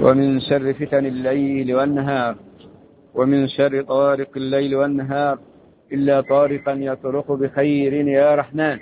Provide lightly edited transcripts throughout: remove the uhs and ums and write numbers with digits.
ومن شر فتن الليل والنهار، ومن شر طارق الليل والنهار إلا طارقا يطرق بخير يا رحمن.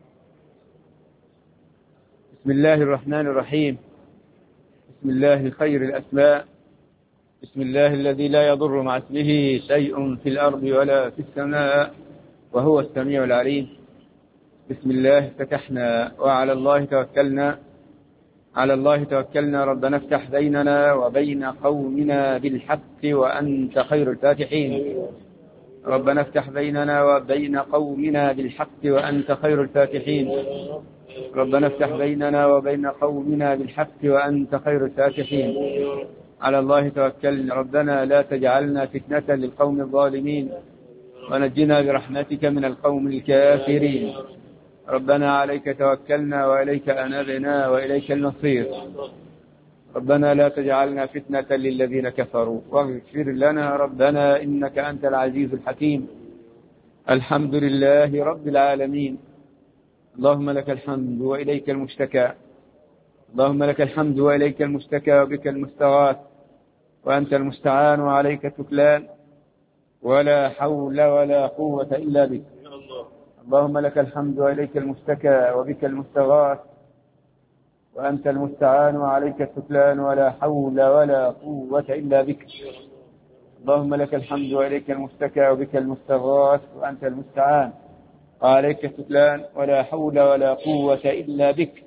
بسم الله الرحمن الرحيم. بسم الله خير الأسماء. بسم الله الذي لا يضر مع اسمه شيء في الأرض ولا في السماء وهو السميع العليم. بسم الله فتحنا وعلى الله توكلنا. على الله توكلنا. ربنا افتح بيننا وبين قومنا بالحق وأنت خير الفاتحين. ربنا افتح بيننا وبين قومنا بالحق وأنت خير الفاتحين. ربنا افتح بيننا وبين قومنا بالحق وأنت خير الفاتحين. على الله توكلنا. ربنا لا تجعلنا فتنة للقوم الظالمين ونجنا برحمتك من القوم الكافرين. ربنا عليك توكلنا وإليك أنبنا وإليك المصير. ربنا لا تجعلنا فتنة للذين كفروا واغفر لنا ربنا إنك أنت العزيز الحكيم. الحمد لله رب العالمين. اللهم لك الحمد وإليك المشتكى. اللهم لك الحمد وإليك المشتكى وبك المستغاث وأنت المستعان وعليك التكلان ولا حول ولا قوة إلا بك. اللهم لك الحمد وإليك المشتكى وبك المستغاث وأنت المستعان وعليك التكلان ولا حول ولا قوة إلا بك. اللهم لك الحمد وإليك المشتكى وبك المستغاث وأنت المستعان وعليك التكلان ولا حول ولا قوة إلا بك.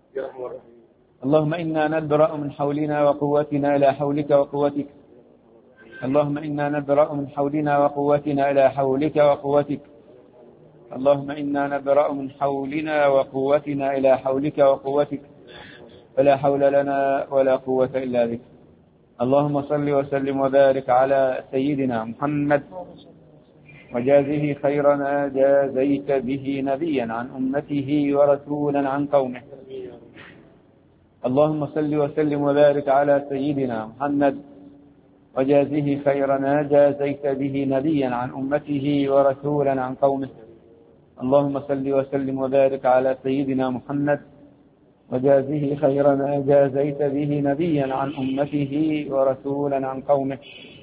اللهم إنا نبرأ من حولنا وقوتنا إلى حولك وقوتك. اللهم إنا نبرأ من حولنا وقوتنا إلى حولك وقوتك. اللهم إنا نبرأ من حولنا وقوتنا إلى حولك وقوتك ولا حول لنا ولا قوة إلا بك. اللهم صل وسلم وبارك على سيدنا محمد وجازه خير ما جازيت به نبيا عن أمته ورسولا عن قومه. اللهم صل وسلم وبارك على سيدنا محمد وجازه خير ما جازيت به نبيا عن أمته ورسولا عن قومه. اللهم صل وسلم وبارك على سيدنا محمد وجازه خير ما جازيت به نبيا عن أمته ورسولا عن قومه.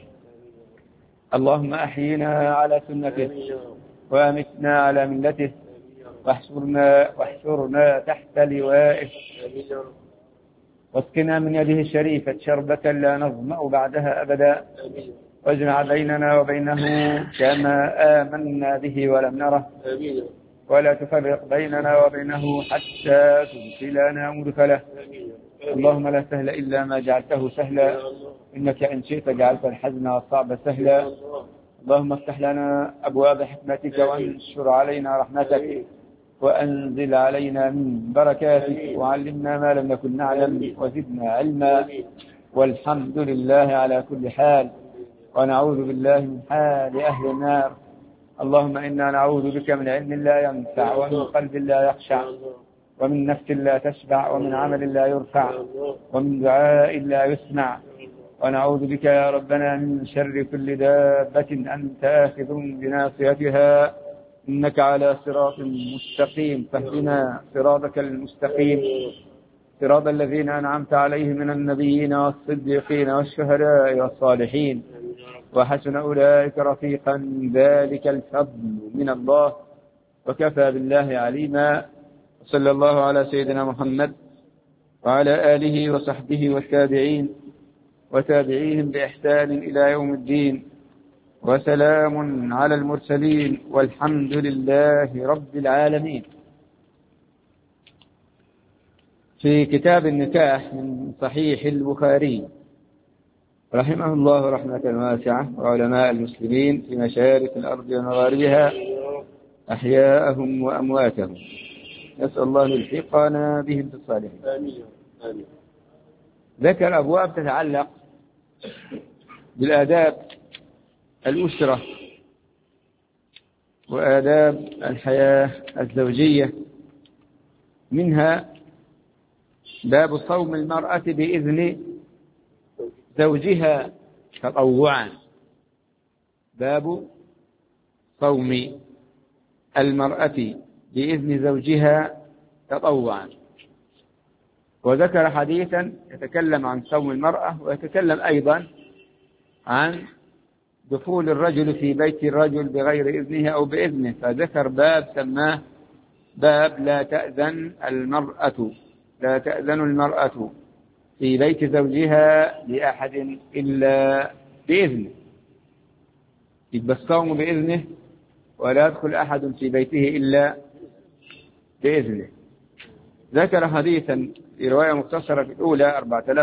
اللهم أحينا على سنته وأمتنا على ملته واحشرنا تحت لوائه واسقنا من يده الشريفة شربة لا نظمأ بعدها أبدا واجمع بيننا وبينه كما آمنا به ولم نره ولا تفرق بيننا وبينه حتى تدخلنا مدخله. اللهم لا سهل إلا ما جعلته سهلا إنك إن شئت جعلت الحزن والصعب سهلا. اللهم افتح لنا أبواب حكمتك وانشر علينا رحمتك وأنزل علينا من بركاتك وعلمنا ما لم نكن نعلم وزدنا علما والحمد لله على كل حال ونعوذ بالله من حال أهل النار. اللهم إنا نعوذ بك من علم لا ينفع ومن قلب لا يخشع ومن نفس لا تشبع ومن عمل لا يرفع ومن دعاء لا يسمع. ونعوذ بك يا ربنا من شر كل دابة أنت آخذ بناصيتها إنك على صراط مستقيم فاهدنا صراطك المستقيم صراط الذين أنعمت عليهم من النبيين والصديقين والشهداء والصالحين وحسن أولئك رفيقا ذلك الفضل من الله وكفى بالله عليما. صلى الله على سيدنا محمد وعلى آله وصحبه والتابعين وتابعيهم بإحسان إلى يوم الدين وسلام على المرسلين والحمد لله رب العالمين. في كتاب النكاح من صحيح البخاري رحمه الله رحمة واسعة وعلماء المسلمين في مشارق الأرض ومغاربها أحياءهم وأمواتهم نسأل الله يلحقنا بهم في الصالحين. ذكر أبواب تتعلق بالآداب الأسرة وآداب الحياة الزوجية. منها باب صوم المرأة بإذن زوجها تطوعا. باب صوم المرأة بإذن زوجها تطوعا. وذكر حديثا يتكلم عن صوم المرأة، ويتكلم أيضا عن دخول الرجل في بيت الرجل بغير إذنه أو بإذنه، فذكر باب سماه باب لا تأذن المرأة في بيت زوجها لأحد إلا بإذنه، يبقى الصوم بإذنه ولا يدخل أحد في بيته إلا بإذنه. ذكر حديثا في رواية مختصرة في الأولى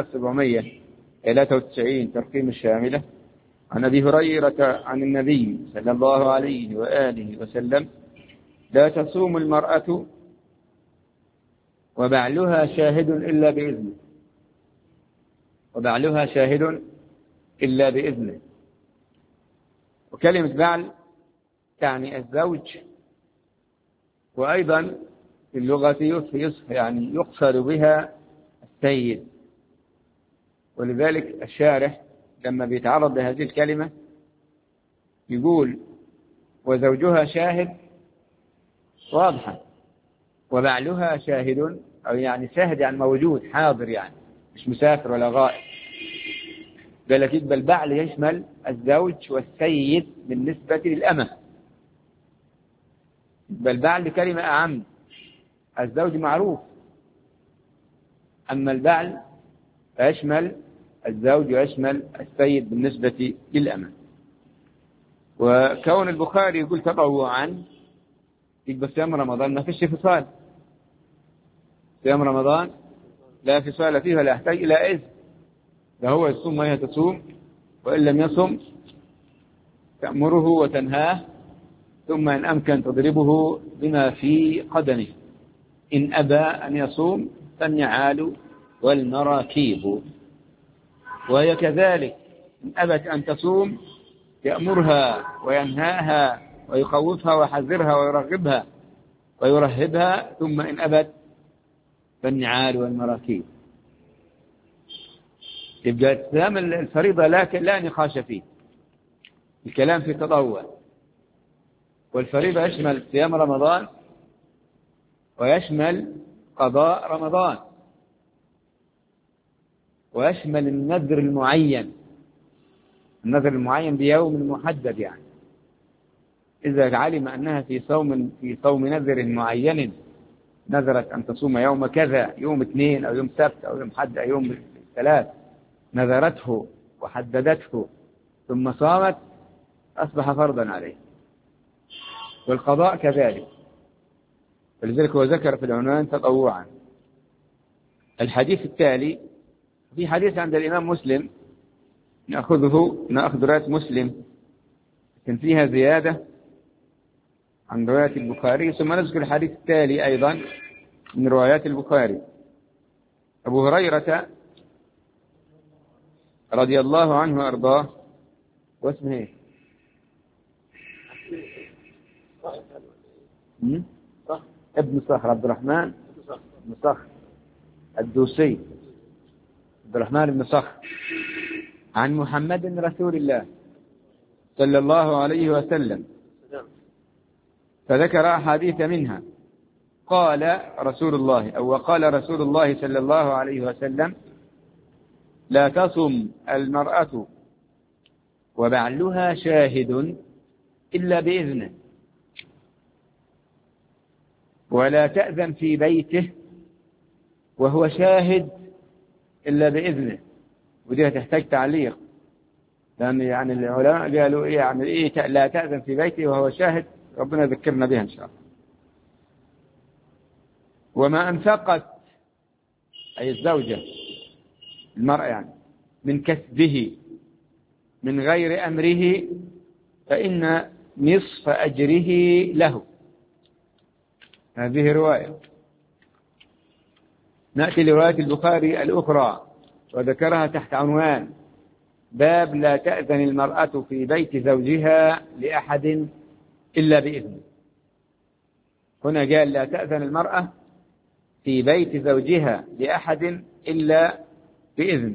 4793 ترقيم الشاملة عن أبي هريرة عن النبي صلى الله عليه وآله وسلم: لا تصوم المرأة وبعلها شاهد إلا بإذنه، وبعلها شاهد إلا بإذنه. وكلمة بعل تعني الزوج، وأيضا في اللغة يعني يقصد بها السيد، ولذلك الشارح لما بيتعرض لهذه الكلمة يقول: وزوجها شاهد واضحة، وبعلها شاهد، أو يعني شاهد يعني موجود حاضر، يعني مش مسافر ولا غائب. قال بل البعل يشمل الزوج والسيد بالنسبة للأمة، بل البعل كلمة أعم، الزوج معروف، أما البعل فيشمل الزوج ويشمل السيد بالنسبة للأمة. وكون البخاري يقول تطوعا يبقى صيام رمضان ما فيش فصال، صيام رمضان لا فصال فيه ولا يحتاج إلى إذن، فهو يصوم وهي تصوم، وإن لم يصم تأمره وتنهاه، ثم إن أمكن تضربه بما في قدمه، إن أبى أن يصوم فالنعال والمراكيب. وهي كذلك إن أبت أن تصوم يأمرها وينهاها ويخوفها ويحذرها ويرغبها ويرهبها، ثم إن أبت فالنعال والمراكيب. يبقى صيام الفريضة لا نقاش فيه، الكلام في التطوع. والفريضة يشمل صيام رمضان ويشمل قضاء رمضان ويشمل النذر المعين، النذر المعين بيوم محدد، يعني إذا علم أنها في صوم نذر معين، نذرت أن تصوم يوم كذا، يوم اثنين أو يوم سبت أو يوم حد أو يوم ثلاث، نذرته وحددته ثم صامت أصبح فرضا عليه. والقضاء كذلك، ولذلك هو ذكر في العنوان تطوعا. الحديث التالي في حديث عند الإمام مسلم، نأخذ رواية مسلم كان فيها زيادة عن رواية البخاري، ثم نذكر الحديث التالي أيضا من روايات البخاري. أبو هريرة رضي الله عنه وأرضاه، واسمه ايه؟ ابن صخر، عبد الرحمن بن صخر الدوسي، عبد الرحمن بن صخر، عن محمد رسول الله صلى الله عليه وسلم، فذكر أحاديث منها. قال رسول الله صلى الله عليه وسلم: لا تصم المرأة وبعلها شاهد إلا بإذنه، ولا تأذن في بيته وهو شاهد إلا بإذنه. ودي تحتاج تعليق، لأن يعني العلماء قالوا يعني إيه لا تأذن في بيته وهو شاهد، ربنا ذكرنا بها إن شاء الله. وما أنفقت أي الزوجة المرأة يعني من كسبه من غير أمره فإن نصف أجره له. هذه رواية. نأتي لرواية البخاري الأخرى وذكرها تحت عنوان باب لا تأذن المرأة في بيت زوجها لأحد إلا بإذنه. هنا قال لا تأذن المرأة في بيت زوجها لأحد إلا بإذنه.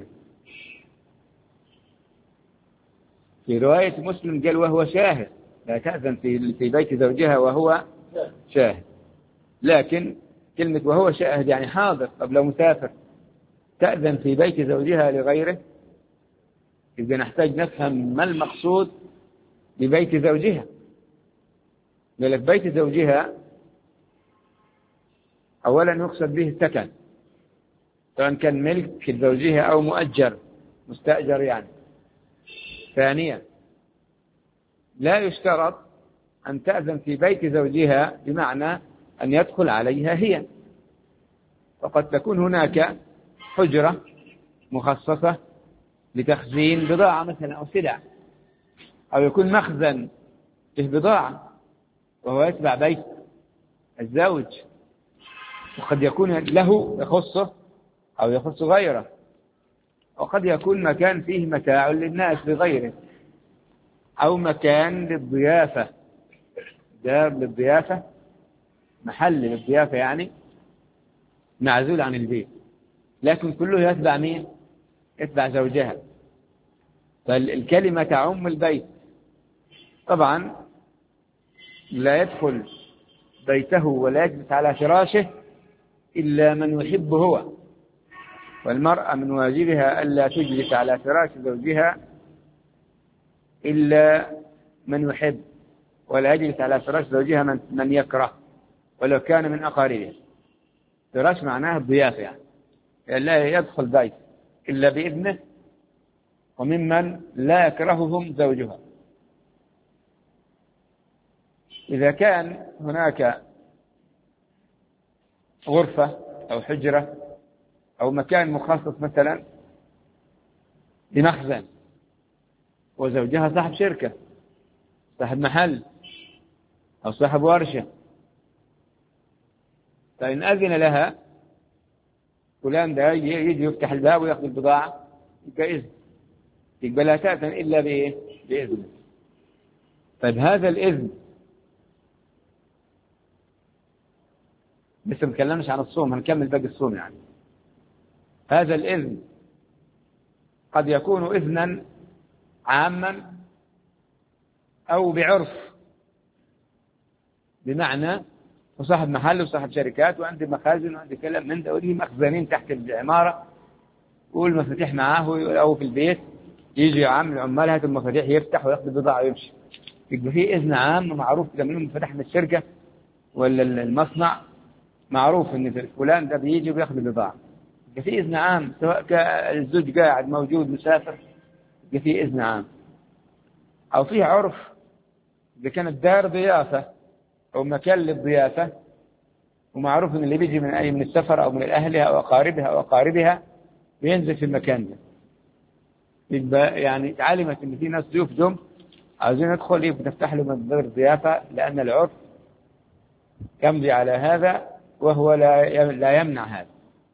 في رواية مسلم قال وهو شاهد، لا تأذن في بيت زوجها وهو شاهد، لكن كلمة وهو شاهد يعني حاضر. طب لو مسافر تأذن في بيت زوجها لغيره، إذا نحتاج نفهم ما المقصود ببيت زوجها. لأن بيت زوجها أولا يقصد به السكن، سواء كان ملك زوجها أو مؤجر مستأجر يعني. ثانيا لا يشترط أن تأذن في بيت زوجها بمعنى أن يدخل عليها هي، وقد تكون هناك حجرة مخصصة لتخزين بضاعة مثلا أو سلع، أو يكون مخزن فيه بضاعة وهو يتبع بيت الزوج، وقد يكون له يخصه أو يخص غيره، وقد يكون مكان فيه متاع للناس لغيره، أو مكان للضيافة، دار للضيافة، محل للضيافة يعني معزول عن البيت، لكن كله يتبع مين؟ يتبع زوجها، فالكلمة تعم البيت. طبعا لا يدخل بيته ولا يجلس على فراشه إلا من يحب هو، والمرأة من واجبها ألا تجلس على فراش زوجها إلا من يحب، ولا يجلس على فراش زوجها من يكره ولو كان من أقاربه. فراش معناه الضيافة يعني لا يدخل بيت إلا بإذنه وممن لا يكرههم زوجها. إذا كان هناك غرفة أو حجرة أو مكان مخصص مثلا لمخزن، وزوجها صاحب شركة، صاحب محل، أو صاحب ورشة، فإن أذن لها فلان ده يجي يفتح الباب ويأخذ البضاعة يبقى إذن، يبقى لا تأذن إلا بإذن. طيب هذا الإذن لسه متكلمش عن الصوم، هنكمل باقي الصوم يعني. هذا الإذن قد يكون إذنا عاما أو بعرف، بمعنى وصاحب محل وصاحب شركات وعندي مخازن وعندي كلام من ده، وليه مخزنين تحت العمارة والمفاتيح معاه أو في البيت، يجي عامل عمال هات المفاتيح يفتح وياخذ البضاعة ويمشي، يبقى في إذن عام معروف كده، من فتحنا الشركة ولا المصنع معروف إن فلان ده بيجي وبياخذ البضاعة، يبقى في إذن عام، سواء كان الزوج قاعد موجود مسافر يبقى في إذن عام. أو فيه عرف، إذا كانت دار ضيافة أو مكان للضيافة ومعروف إن اللي بيجي من السفر أو من أهلها أو أقاربها بينزل في المكان ده، يبقى يعني علمت إن في ناس ضيوف جم عاوزين يدخل، يبقى تفتح له من غير ضيافة، لأن العرف يمضي على هذا وهو لا يمنع هذا.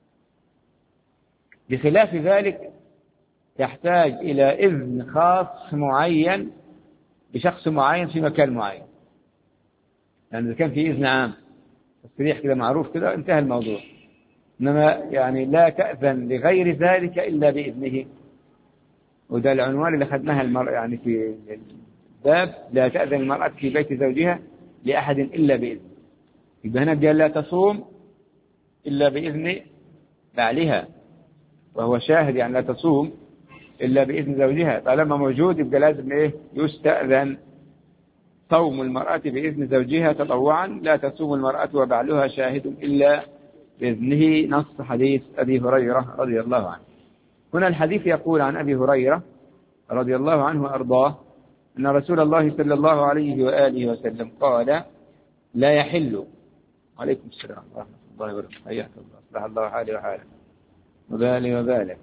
بخلاف ذلك يحتاج إلى إذن خاص معين بشخص معين في مكان معين، يعني إذا كان في إذن عام تصريح كده معروف كده انتهى الموضوع، إنما يعني لا تأذن لغير ذلك إلا بإذنه. وده العنوان اللي أخذناها المرأة يعني في الباب، لا تأذن المرأة في بيت زوجها لأحد إلا بإذنه. يبقى هنا قال لا تصوم إلا بإذن بعلها، وهو شاهد يعني لا تصوم إلا بإذن زوجها، طالما موجود يبقى لازم يستأذن صوم المرأة بإذن زوجها تطوعا، لا تصوم المرأة وبعلها شاهد إلا بإذنه، نص حديث أبي هريرة رضي الله عنه. هنا الحديث يقول عن أبي هريرة رضي الله عنه وأرضاه أن رسول الله صلى الله عليه وآله وسلم قال لا يحل، عليكم السلام ورحمة الله وبركاته، حياك الله، أصلح الله حالي وحالك وبالي وبالك.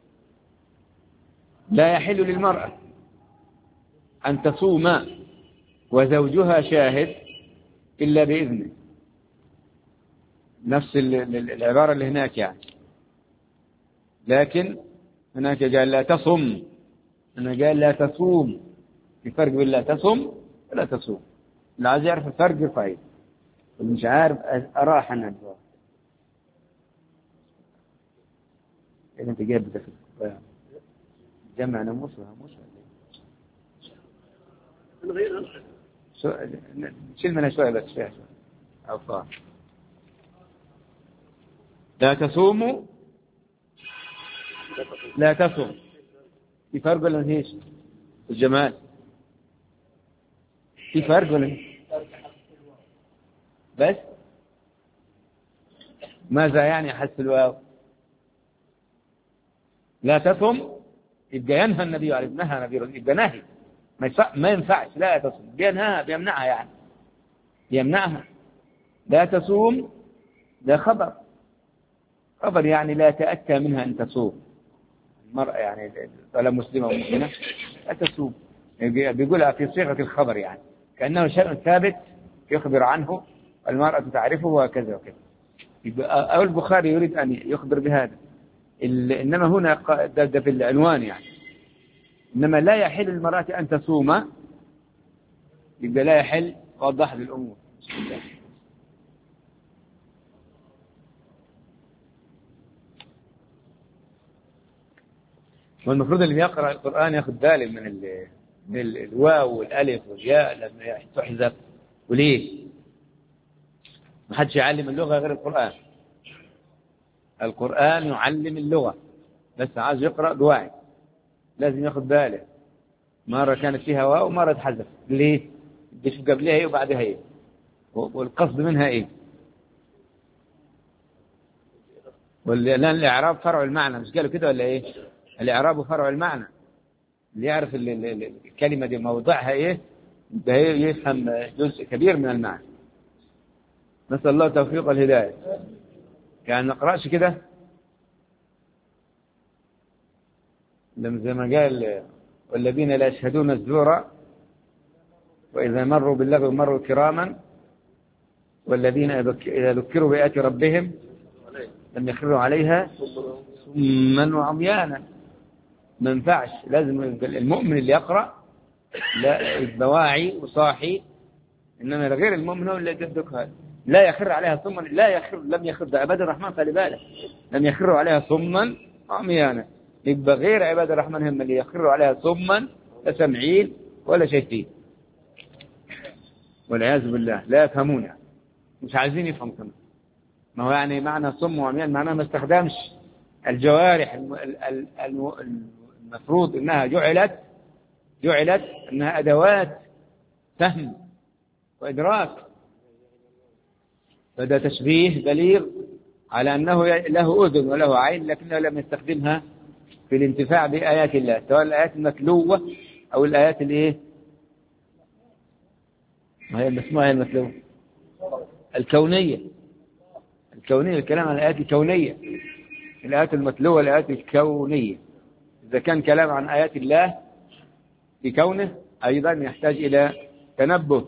لا يحل للمرأة أن تصوم وزوجها شاهد إلا بإذنه، نفس العبارة اللي هناك يعني، لكن هناك قال لا تصم، هنا قال لا تصوم، في فرق بين لا تصم ولا تصوم. اللي عايز يعرف الفرق يفعل، واللي مش عارف أراح عنها الجواب. إذا أنت جايب بدك جمع ناموس وهاموس شيل منها شوية بس فيها شوية أو لا تصوموا لا تصم. في فرق ولا مفيش؟ الجمال في فرق ولا بس؟ ماذا يعني حذف الواو؟ لا تصم يبقى ينهى النبي عليه، نهى نبي، يبقى نهي، ما ينفعش. لا تصم بينهى، بيمنعها، يعني يمنعها. لا تصوم ده خبر يعني لا تأتى منها أن تصوم المرأة، يعني ولا مسلمة ومؤمنة لا تصوم، بيقولها في صيغة الخبر، يعني كأنه شيء ثابت يخبر عنه، المرأة تعرفه وكذا وكذا. أو البخاري يريد أن يخبر بهذا، إنما هنا ده في العنوان، يعني إنما لا يحل المرأة أن تصوم، يبقى لا يحل. وضح للأمور. والمفروض اللي يقرأ القرآن ياخد باله من الواو والألف والياء لما تحذف. وليه؟ ما حدش يعلم اللغة غير القرآن. القرآن يعلم اللغة، بس عايز يقرأ بوعي لازم ياخد باله. مرة كانت فيها واو ومرة تحذف. ليه؟ بديش قبلها ايه وبعدها ايه، والقصد منها ايه. لأن الإعراب فرع المعنى، مش قالوا كده ولا ايه؟ الإعراب فرع المعنى. اللي يعرف الكلمة دي موضعها ايه يفهم جزء كبير من المعنى. نسأل الله توفيق الهداية. يعني نقرأش كده لما زي ما قال والذين لا يشهدون الزور وإذا مروا باللغو مروا كراما والذين إذا ذكروا بآيات ربهم لم يخروا عليها صما وعميانا. ما ينفعش، لازم المؤمن اللي يقرأ لا يبقى واعي وصاحي، إنما غير المؤمن هو اللي يدك هذا لا يخر عليها صما. لا يخر، لم يخر، ده عباد الرحمن خلي بالك لم يخروا عليها صما وعميانا. يبقى غير عباد الرحمن هم اللي يخروا عليها صما لا سمعين ولا شايفين، والعياذ بالله لا يفهمون، مش عايزين يفهموا كمان. ما هو يعني معنى صم وعميان معناه ما استخدمش الجوارح المفروض انها جعلت انها ادوات فهم وادراك. فده تشبيه بليغ على انه له اذن وله عين، لكنه لم يستخدمها في الانتفاع بايات الله، سواء الايات المتلوه او الايات الايه، ما هي المسموعه المتلوه الكونيه. الكلام عن الآيات الكونية، الآيات المتلوة الآيات الكونية. إذا كان كلام عن آيات الله في كونه أيضا يحتاج إلى تنبه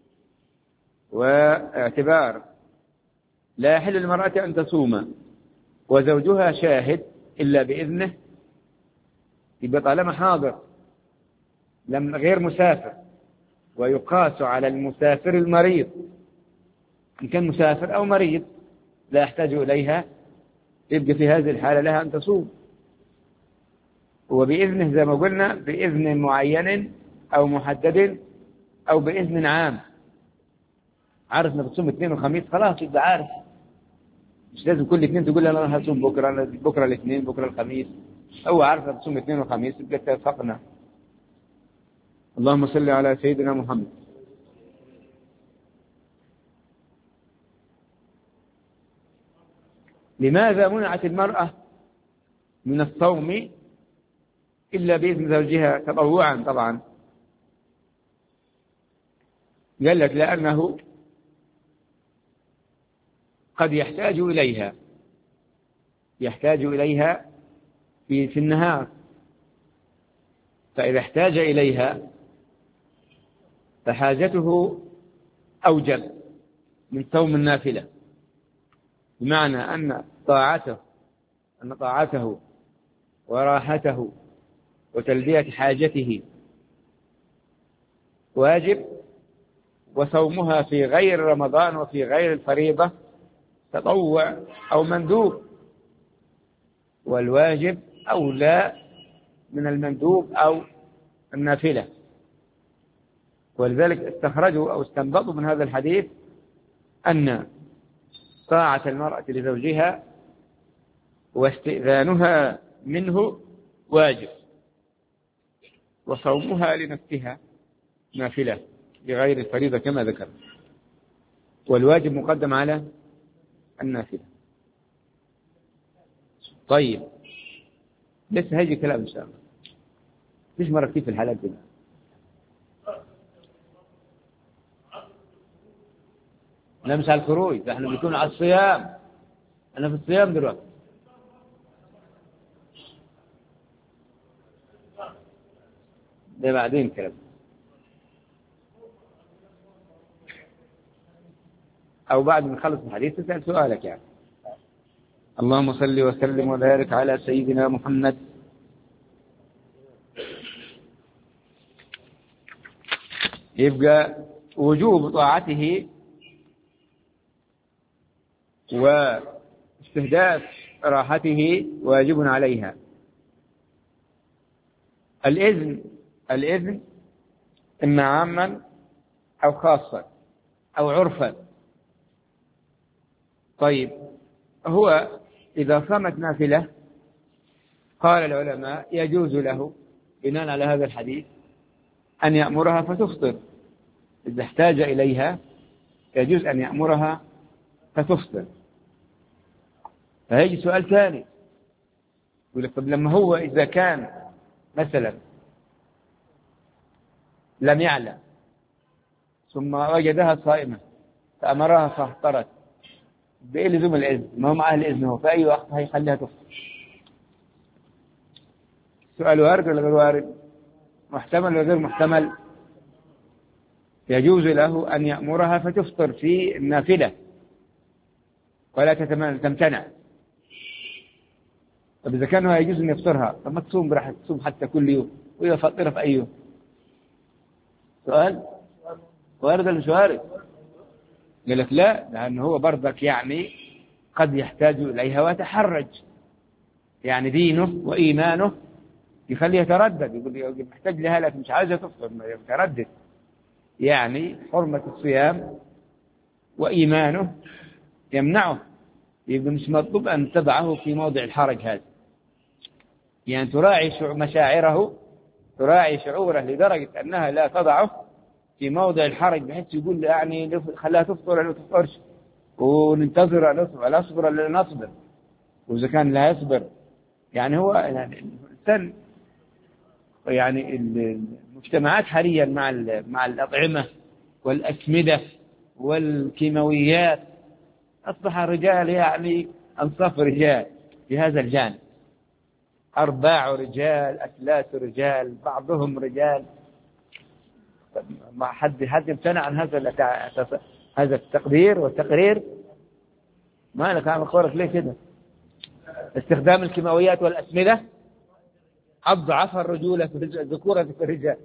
واعتبار. لا يحل للمرأة أن تصوم وزوجها شاهد إلا بإذنه، يبقى طالما حاضر لم غير مسافر، ويقاس على المسافر المريض. إن كان مسافر أو مريض لا يحتاج إليها، يبقى في هذه الحالة لها أن تصوم. وبإذنه زي ما قلنا، بإذن معين أو محدد أو بإذن عام. عارف أنك بتصوم اثنين وخميس خلاص يبقى عارف، مش لازم كل اثنين تقول أنا هصوم بكرة الاثنين بكرة الخميس. هو عارف أنك بتصوم اثنين وخميس يبقى اتفقنا. اللهم صل على سيدنا محمد. لماذا منعت المرأة من الصوم إلا بإذن زوجها تطوعا؟ طبعا قال لك لأنه قد يحتاج إليها في النهار، فإذا احتاج إليها فحاجته أوجب من صوم النافلة، بمعنى أن طاعته وراحته وتلبية حاجته واجب، وصومها في غير رمضان وفي غير الفريضة تطوع أو مندوب، والواجب أولى من المندوب أو النافلة. ولذلك استخرجوا أو استنبطوا من هذا الحديث أن طاعة المرأة لزوجها واستئذانها منه واجب، وصومها لنفسها نافلة بغير الفريضة كما ذكر، والواجب مقدم على النافلة. طيب لسه هيجي كلام إن شاء الله. ليش مرة كيف الحالات دي؟ لا مش على الخروج، ده احنا بنكون على الصيام. أنا في الصيام دلوقتي. ده بعدين كلام، أو بعد ما نخلص الحديث تسأل سؤالك يعني. اللهم صل وسلم وبارك على سيدنا محمد. يبقى وجوب طاعته واستهداف راحته واجب عليها. الإذن إما عاما أو خاصا أو عرفا. طيب هو إذا صامت نافلة قال العلماء يجوز له بناء على هذا الحديث أن يأمرها فتفطر، إذا احتاج إليها يجوز أن يأمرها فتفطر. فهيجي سؤال ثاني يقول لك طب لما هو إذا كان مثلا لم يعلم ثم وجدها صائمة فأمرها فافطرت، بإيه لزوم الإذن؟ ما هو معه الإذن، هو في أي وقت هيخليها تفطر. سؤال وارد ولا غير وارد؟ محتمل ولا غير محتمل؟ يجوز له أن يأمرها فتفطر في النافلة ولا تمتنع. طب إذا كان يجوز أن يفطرها، طب ما تصوم براحة، تصوم حتى كل يوم وهي فطرة في أي يوم. سؤال وارد ولا مش وارد؟ قال لك لا، لأنه هو برضك يعني قد يحتاج إليها ويتحرج، يعني دينه وإيمانه يخليه يتردد، يقول محتاج لها لكن مش عايزة تفطر، يتردد، يعني حرمة الصيام وإيمانه يمنعه. يبقى مش مطلوب أن تضعه في موضع الحرج هذا، يعني تراعي مشاعره، تراعي شعوره لدرجة أنها لا تضعه في موضع الحرج بحيث يقول يعني خلاها تفطر ولا ما تفطرش، وننتظر ولا نصبر ولا نصبر، وإذا كان لا يصبر. يعني هو يعني الإنسان، يعني المجتمعات حاليا مع الأطعمة والأسمدة والكيماويات أصبح الرجال يعني أنصاف رجال في هذا الجانب، أرباع رجال، أثلاث رجال، بعضهم رجال. ما حد امتنع عن هذا التقدير والتقرير. ما لك عم أخبرك ليه كده؟ استخدام الكيماويات والأسمدة أضعف الرجولة في الذكورة في الرجال،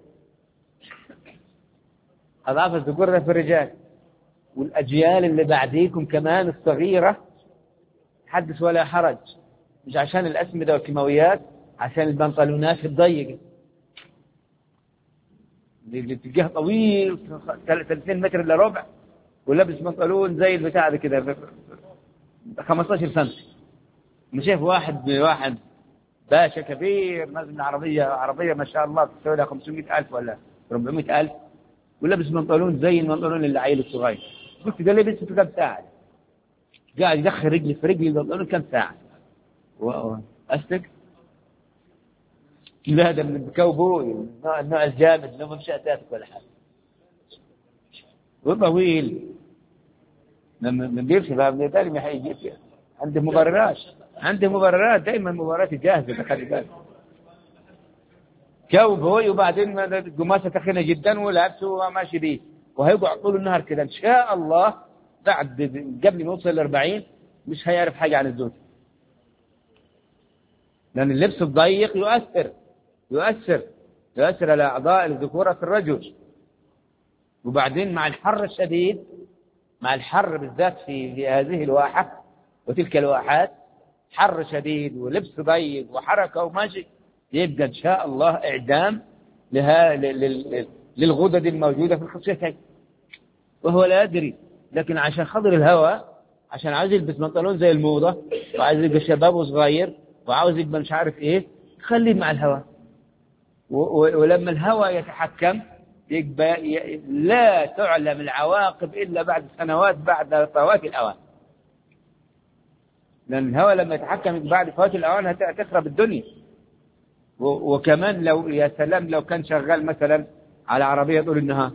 أضعف الذكورة في الرجال. والأجيال اللي بعديكم كمان الصغيرة حدث ولا حرج، مش عشان الأسمدة والكيماويات، عشان البنطلونات الضيقة اللي تلقاه طويل 30 متر إلا ربع، ولبس بنطلون زي البتاع كده 15 سم. مش شايف واحد باشا كبير نازل من عربية ما شاء الله تسوي لها 500,000 ولا 400,000، ولبس بنطلون زي البنطلون اللي عيل الصغير. قلت ده لبس في كم ساعة؟ قاعد يدخل رجلي في رجلي البنطلون كم ساعة؟ أستك لا، ده من الكاوبوي، النوع الجامد، لو مش أساسك ولا حاجة، وطويل. لما بيمشي بقى تاني ما هيجي فيها. عنده مبررات دائما، مباريات جاهزة. خلي بالك كاوبوي، وبعدين قماشة ثخينة جدا ولابسه ماشي بيه، وهيقعد طول النهار كده إن شاء الله. بعد قبل ما يوصل 40 مش هيعرف حاجة عن الزوج، لأن اللبس الضيق يؤثر على أعضاء الذكورة في الرجل. وبعدين مع الحر الشديد، مع الحر بالذات في هذه الواحة وتلك الواحات، حر شديد ولبس ضيق وحركة وماشي، يبقى إن شاء الله إعدام للغدد الموجودة في الخصيتين، وهو لا يدري. لكن عشان خاطر الهوى، عشان عايز يلبس بنطلون زي الموضة، وعايز يبقى شباب وصغير، وعاوز يبقى مش عارف إيه، خليه مع الهوى. ولما الهوى يتحكم يبقى لا تعلم العواقب إلا بعد سنوات، بعد فوات الأوان. لأن الهوى لما يتحكم بعد فوات الأوان هتخرب الدنيا. وكمان لو يا سلام لو كان شغال مثلا على عربية طول النهار،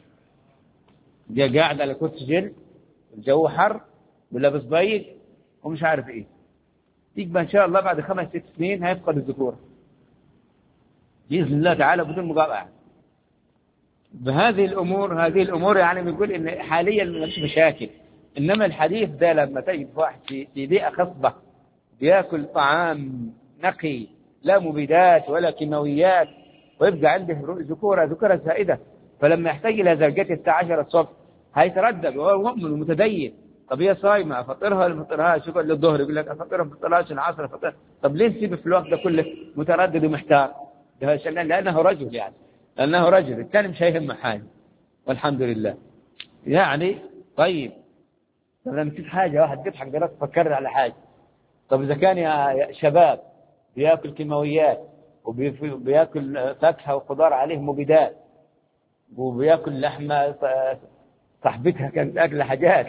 جا قاعد على كرسي جلد، الجو حر ولابس ضيق ومش عارف ايه، يبقى ان شاء الله بعد 5-6 سنين هيفقد الذكورة بإذن الله تعالى بدون مقاطعة. بهذه الأمور يعني بنقول إن حاليا مش مشاكل. إنما الحديث ده لما تجد واحد في بيئة خصبة بياكل طعام نقي لا مبيدات ولا كيماويات، ويبقى عنده ذكورة زائدة، فلما يحتاج إلى زوجته الساعة 10 الصبح هيتردد، وهو مؤمن ومتدين. طب هي صايمة أفطرها ولا ما أفطرهاش؟ يقول للظهر يقول لك أفطرها ما أفطرهاش، العصر أفطرها. طب ليه تسيب في الوقت ده كله متردد ومحتار؟ لأنه رجل، يعني لأنه رجل، الثاني مش هيهم حاجة والحمد لله. يعني طيب لما تشوف حاجة واحد تضحك دلوقتي تفكر على حاجة. طب إذا كان يا شباب بياكل كيماويات وبياكل فاكهة وخضار عليه مبيدات وبياكل لحمة صاحبتها كانت أكل حاجات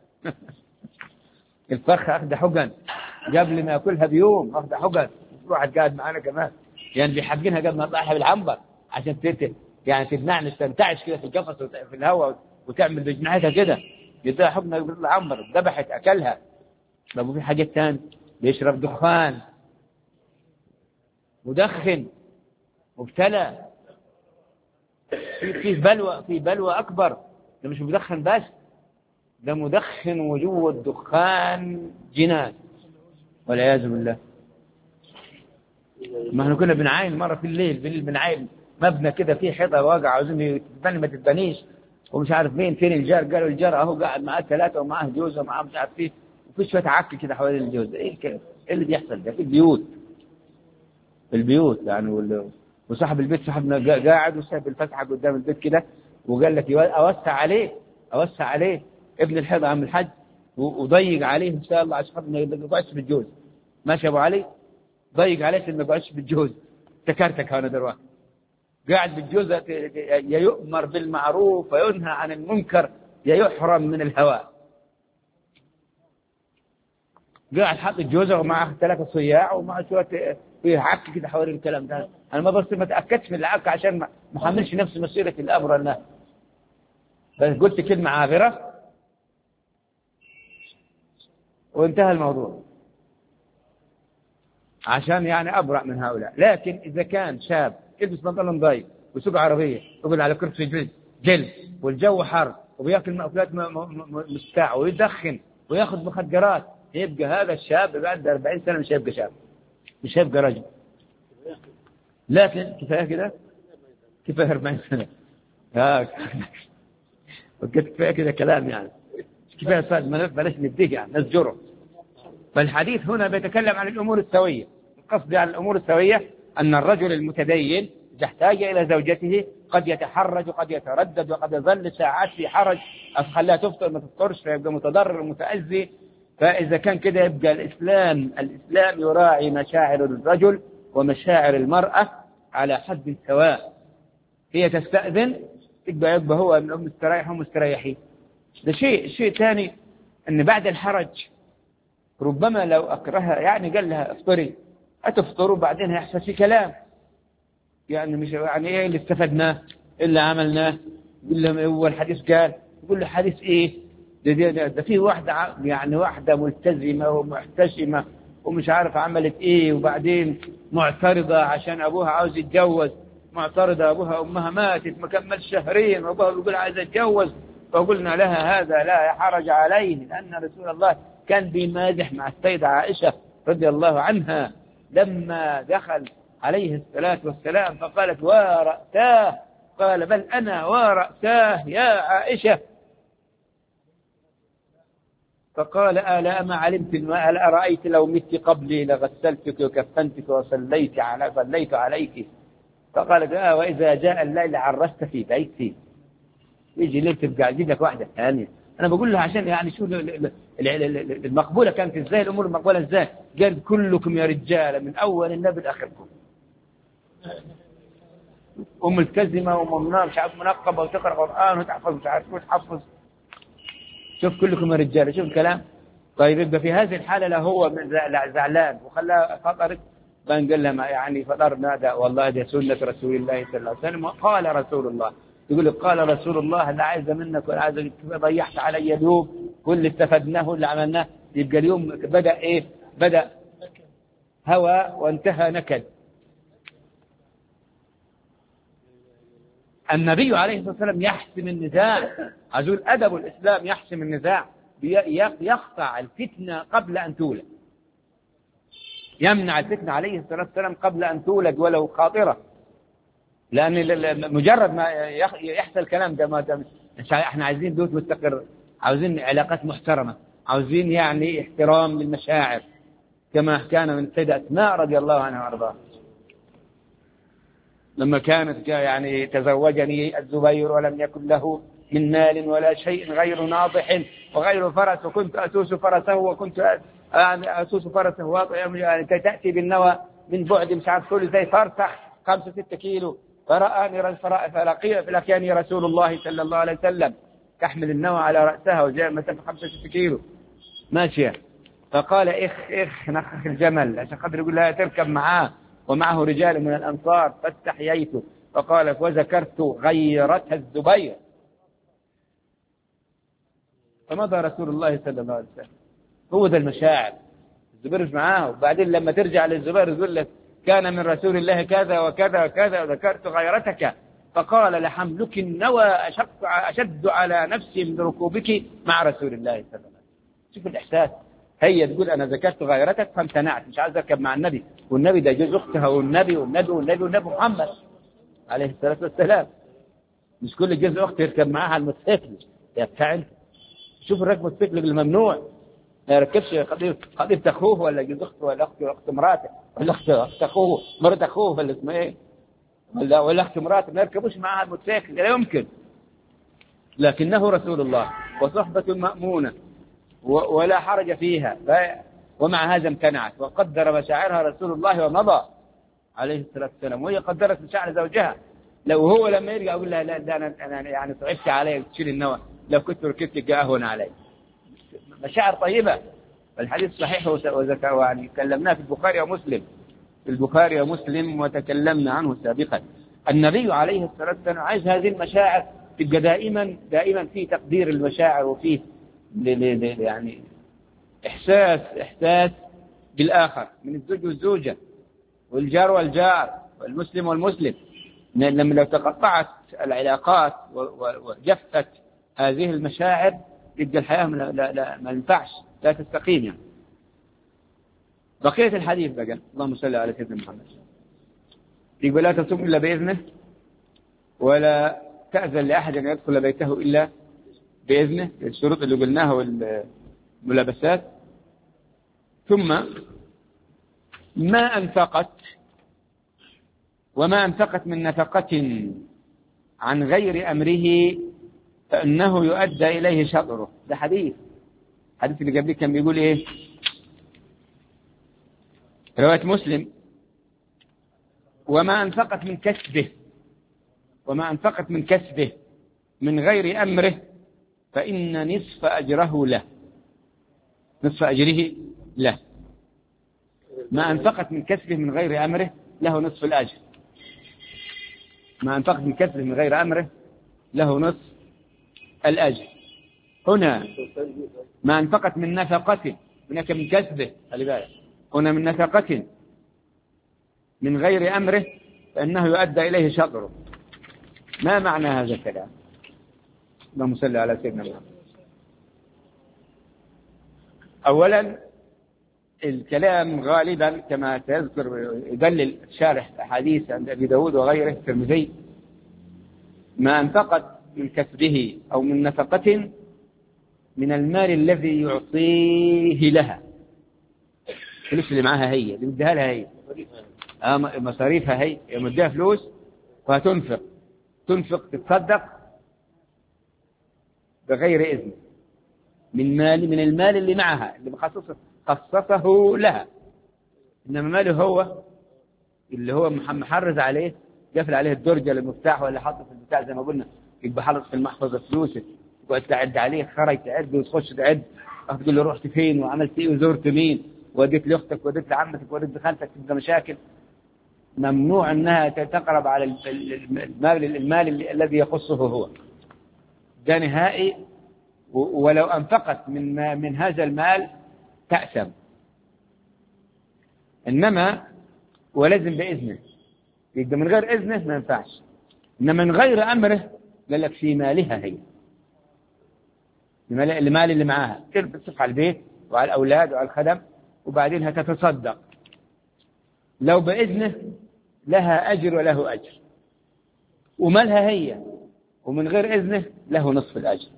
الفخ أخذ حقن قبل ما يأكلها بيوم، أخذ حقن. واحد قاعد معانا كمان يعني بيحقنها قبل ما تطلعها بالعنبر عشان يعني تمنعني تنتعش كده في القفص في الهواء وتعمل بجناحتها كده، يديها حقنة قبل العنبر، ذبحت أكلها. طب وفي حاجة ثانية، بيشرب دخان، مدخن مبتلى، في بلوى أكبر. ده مش مدخن بس، ده مدخن وجوه الدخان جنان والعياذ بالله. ما احنا كنا بنعاين مرة في الليل بنعاين مبنى كده فيه حيطة واقعة عاوزين تتبني ما تتبنيش، ومش عارف فين الجار، قالوا الجار اهو قاعد معاه 3 ومعاه جوزه ومعاه مش عارف فيه، وفي شوية عك كده حوالين الجوز. ايه اللي بيحصل ده في البيوت يعني. وصاحب البيت صاحبنا قاعد وساب الفتحة قدام البيت كده وقال لك اوسع عليه ابن الحيضة عم الحج وضيق عليه ان شاء الله عشان ما يقعدش بالجوز. ماشي ابو علي، ضيق عليه عشان ما يقعدش بالجوز. تكرتك هنا دلوقتي قاعد بالجوز، يا يؤمر بالمعروف وينهى عن المنكر يا يحرم من الهواء. قاعد حاط الجوزة ومعه 3 صياع ومعه شوية فيه عك كده حوالين الكلام ده. انا ما تاكدش من العك عشان ما حملش نفسي مسيرة الامر والنهي، بس قلت كلمة عابرة وانتهى الموضوع عشان يعني أبرأ من هؤلاء. لكن إذا كان شاب يلبس بنطلون ضيق ويسوق عربية يقول على كرسي جلد والجو حر وبياكل مأكولات مستاع ويدخن وياخذ مخدرات، يبقى هذا الشاب بعد 40 سنة مش هيبقى شاب، مش هيبقى رجل. لكن كفاية كده، كفاية 40 سنة كفاية كده كلام يعني، كفاية صاد بلاش نديك يعني نزجره. فالحديث هنا بيتكلم عن الأمور السوية. القصد عن الأمور السوية أن الرجل المتدين إذا احتاج إلى زوجته قد يتحرج وقد يتردد وقد يظل ساعات في حرج، أخليها تفطر ما تفطرش فيبقى متضرر ومتأذي. فإذا كان كده يبقى الإسلام يراعي مشاعر الرجل ومشاعر المرأة على حد سواء. هي تستأذن يبقى هو مستريح ومستريحين. ده شيء ثاني، أن بعد الحرج ربما لو أكرهها يعني قال لها افطري أتفطر وبعدين هيحصل في كلام، يعني مش يعني إيه اللي استفدناه اللي عملناه. يقول له هو الحديث قال، يقول له حديث إيه ده فيه واحدة يعني واحدة ملتزمة ومحتشمة ومش عارف عملت إيه وبعدين معترضة عشان أبوها عاوز يتجوز، معترضة أبوها أمها ماتت ما كملش شهرين وأبوها بيقول عايز يتجوز. فقلنا لها هذا لا حرج عليه، لأن رسول الله كان بيمازح مع السيدة عائشة رضي الله عنها لما دخل عليه الصلاة والسلام فقالت ورأساه، قال بل أنا ورأساه يا عائشة. فقال ألا ما علمت ألا أرأيت لو مت قبلي لغسلتك وكفنتك وصليت عليك. فقالت وإذا جاء الليل عرست في بيتي، يجي ليل تبقى أجيب لك واحدة ثانية أنا بقول له عشان يعني شو المقبولة كانت إزاي، الأمور المقبولة إزاي. قال كلكم يا رجال من أول النبي لآخركم، وملتزمة وممنوع مش عارف منقبة وتقرأ قرآن وتحفظ مش عارف وتحفظ. شوف كلكم يا رجال، شوف الكلام. طيب يبقى في هذه الحالة لا هو زعلان وخلاه فطرت، بنقول لها يعني فطر ماذا؟ والله دي سنة رسول الله صلى الله عليه وسلم، وقال رسول الله. يقول لك قال رسول الله، لا عايزة منك ولا عايزة، ضيعت علي اليوم كل اللي استفدناه اللي عملناه. يبقى اليوم بدأ إيه؟ بدأ هوى وانتهى نكد. النبي عليه الصلاة والسلام يحسم النزاع، عزول أدب الإسلام يحسم النزاع، يقطع الفتنة قبل أن تولد، يمنع الفتنة عليه الصلاة والسلام قبل أن تولد ولو خاطرة. لأن مجرد ما يحصل الكلام ده، ما احنا عايزين بيوت مستقر، عاوزين علاقات محترمة، عاوزين يعني احترام للمشاعر، كما كان من السيدة أسماء رضي الله عنها وارضاها لما كانت يعني تزوجني الزبير ولم يكن له من مال ولا شيء غير ناضح وغير فرس، وكنت أسوس فرسه وكنت أسوس فرسه يعني تأتي بالنوى من بعد مش عارف كل زي فرسخ 5-6 كيلو، فرآني فلقيني رسول الله صلى الله عليه وسلم تحمل النوى على رأسها وجاء مسافة 5-6 كيلو ماشية، فقال إخ نخخ الجمل عشان خاطر يقول لها تركب معاه ومعه رجال من الأنصار، فاستحييت فقال وذكرت غيرة الزبير، فمضى رسول الله صلى الله عليه وسلم. هو ذا المشاعر، الزبير مش معاه. وبعدين لما ترجع للزبير يقول لك كان من رسول الله كذا وكذا وكذا وذكرت غيرتك، فقال لحملك النوى أشد على نفسي من ركوبك مع رسول الله صلى الله عليه وسلم. شوف الإحساس. هي تقول أنا ذكرت غيرتك فامتنعت، مش عايز أركب مع النبي، والنبي ده جوز أختها والنبي محمد عليه الصلاة والسلام، مش كل جوز أخت يركب معاها على الموتوسيكل يا بتاع انت. شوف الركب الموتوسيكل الممنوع، ما يركبش خطيبة أخوه ولا جوز أخته ولا أخت مراته ولا أخت أخوه مرات أخوه ولا اسمه إيه ولا أخت مراته، ما يركبوش معاها الموتوسيكل، لا يمكن. لكنه رسول الله وصحبة مأمونة ولا حرج فيها، ومع هذا امتنعت وقدر مشاعرها رسول الله ومضى عليه الصلاة والسلام، وهي قدرت مشاعر زوجها. لو هو لما يرجع يقول لها لا ده أنا يعني صعبت علي تشيل النوى، لو كنت ركبت جاهون علي. مشاعر طيبة. الحديث صحيح يعني كلمناه في البخاري ومسلم وتكلمنا عنه سابقا. النبي عليه الصلاة والسلام عايز هذه المشاعر تبقى دائما في تقدير المشاعر، وفيه يعني إحساس بالآخر من الزوج والزوجة والجار والجار والمسلم والمسلم. لما لو تقطعت العلاقات وجفت هذه المشاعر يبقى الحياة ما ينفعش، لا تستقيم يعني. بقية الحديث بقى، اللهم صل على سيدنا محمد. يقول لا تصوم إلا بإذنه، ولا تأذن لأحد أن يدخل بيته إلا بإذنه، الشروط اللي قلناها والملابسات. ثم ما أنفقت وما أنفقت من نفقة عن غير أمره فإنه يؤدى إليه شطره. ده حديث اللي قبل كان بيقول إيه؟ رواية مسلم: وما أنفقت من كسبه من غير أمره فإن نصف أجره له. ما أنفقت من كسبه من غير أمره له نصف الأجر. ما أنفقت من كسبه من غير أمره له نصف الأجر. هنا ما أنفقت من نفقة، هناك من كسبه، خلي بالك، هنا من نفقة من غير أمره فإنه يؤدى إليه شطره. ما معنى هذا الكلام؟ اللهم صل على سيدنا محمد. أولا الكلام غالبا كما تذكر يدلل شارح أحاديث عند أبي داود وغيره الترمذي: ما أنفقت من كسبه أو من نفقة من المال الذي يعطيه لها، الفلوس اللي معها هي اللي بدها لها هي، مصاريفها هي، يمدها فلوس وهتنفق تتصدق بغير إذن، من المال اللي معها اللي خصصه لها. إنما ماله هو اللي هو محرز عليه، قفل عليه الدرجة المفتاح ولا حاطه في البتاع زي ما قلنا، يبقى حاطط في المحفظة فلوسك، تقعد تعد عليه، خرج تعد وتخش تعد، تقول له رحت فين وعملت ايه وزرت مين وديت لاختك وديت لعمتك وديت لخالتك، تبقى مشاكل. ممنوع انها تقرب على المال الذي يخصه هو، ده نهائي. ولو انفقت من هذا المال تأثم. انما ولازم باذنه، يبقى من غير اذنه ما ينفعش. انما من غير امره قال لك في مالها هي، المال اللي معاها تصرف على البيت وعلى الاولاد وعلى الخدم، وبعدين هتتصدق. لو باذنه لها اجر وله اجر، ومالها هي، ومن غير اذنه له نصف الاجر،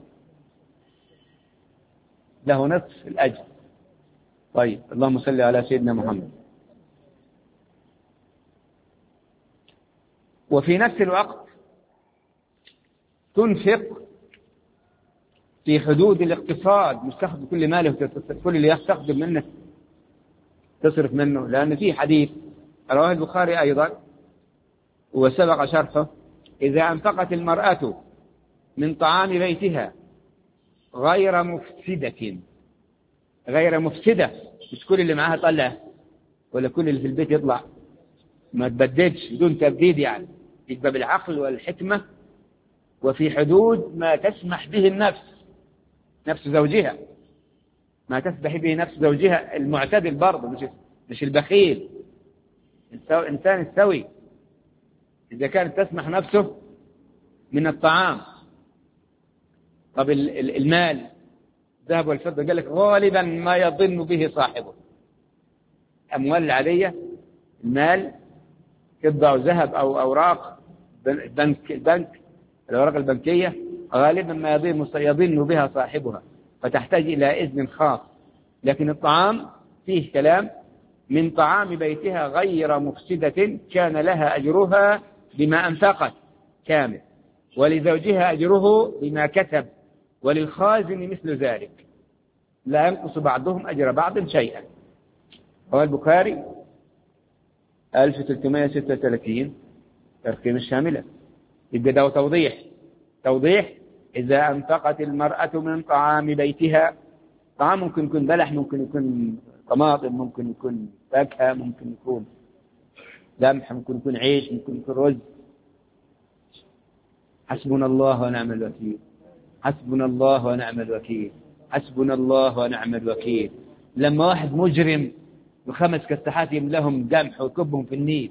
له نصف الاجر. طيب اللهم صل على سيدنا محمد. وفي نفس الوقت تنفق في حدود الاقتصاد، مش تاخذ كل ماله، كل اللي يستخدم منه تصرف منه. لأن في حديث رواه البخاري أيضا وسبق شرحه: إذا أنفقت المرأة من طعام بيتها غير مفسدة، مش كل اللي معاها طلع ولا كل اللي في البيت يطلع، ما تبددش بدون تبديد، يعني يبقى بالعقل والحكمة وفي حدود ما تسمح به نفس زوجها، ما تسمح به نفس زوجها المعتدل برضه، مش البخيل، إنسان السوي. إذا كانت تسمح نفسه من الطعام. طب المال الذهب والفضة قال لك غالبا ما يظن به صاحبه. أموال العادية، المال فضة أو ذهب أو أوراق البنك، الأوراق البنكية غالبا ما يظن بها صاحبها، فتحتاج إلى إذن خاص. لكن الطعام فيه كلام: من طعام بيتها غير مفسدة كان لها أجرها بما أنفقت كامل، ولزوجها أجره بما كسب، وللخازن مثل ذلك، لا ينقص بعضهم أجر بعض شيئا. رواه البخاري 1336 ترقيم الشاملة. يبقى ده توضيح إذا أنفقت المرأة من طعام بيتها، طعام ممكن يكون بلح، ممكن يكون طماطم، ممكن يكون فاكهة، ممكن يكون قمح، ممكن يكون عيش، ممكن يكون رز. حسبنا الله ونعم الوكيل، حسبنا الله ونعم الوكيل، حسبنا الله ونعم الوكيل. لما واحد مجرم ب5 كساحات يملاهم قمح ويكبهم في النيل،